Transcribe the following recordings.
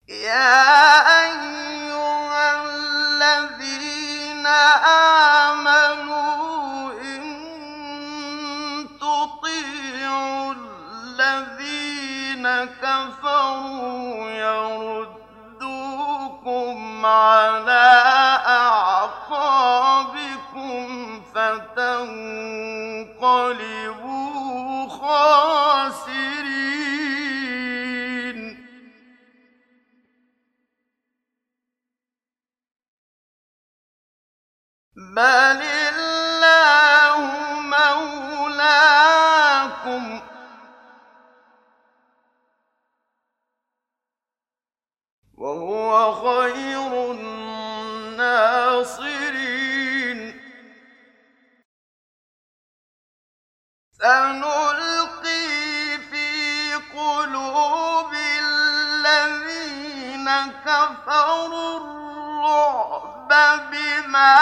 يا أيها الذين آمنوا إن تطيعوا الذين كفروا يردوكم على أعقابكم فتنقلبوا خاسرين. بل الله مولاكم وهو خير الناصرين. سنلقي في قلوب الذين كفروا الرعب بما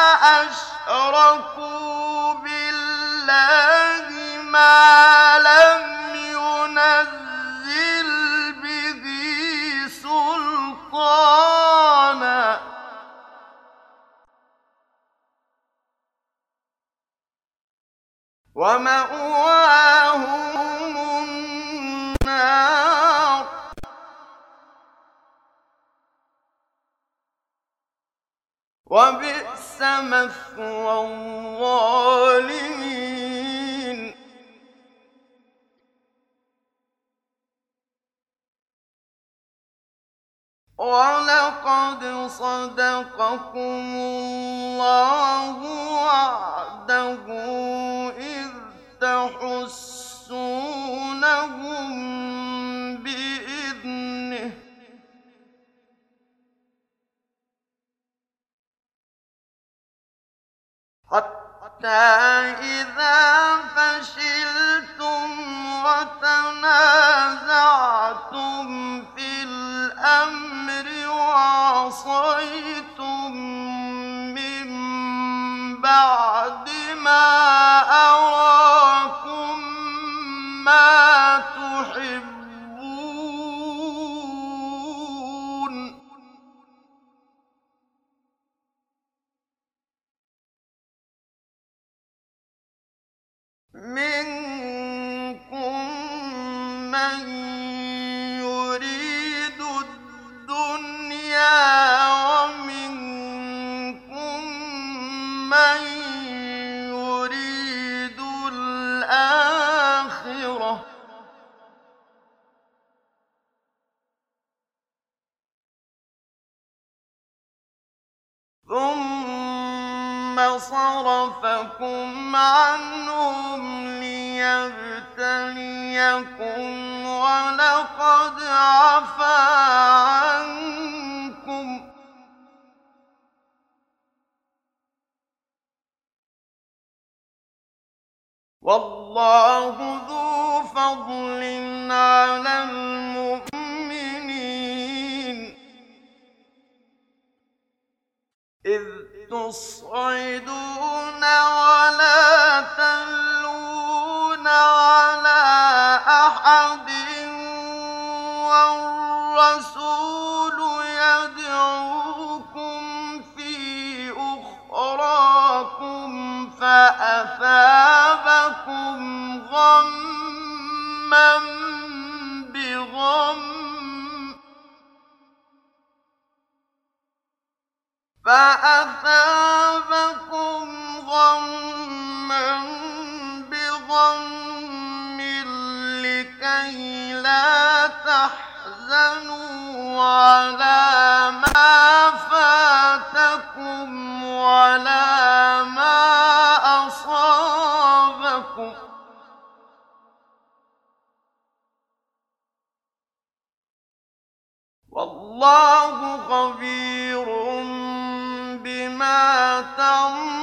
أشركوا بالله ما لم ينزل به سلطانا ومأواهم النار وبئس مثوى الظالمين. ولقد صدقكم الله وعده إذ تحسونهم بإذنه حتى إذا فشلتم وتنازعتم في الأمر وعصيتم من بعد ما أراكم ما تحبون منكم من يريد الدنيا ومنكم من يريد الآخرة ثم صرفكم عنهم ليبتليكم ولقد عفا عنكم والله ذو فضل على المؤمنين. إذ تصعدون ولا تلوون على أحد والرسول يدعوكم في أخراكم فأثابكم غمّا بغم لكي لا تحزنوا على ما فاتكم ولا ما أصابكم والله خبير بما تعملون.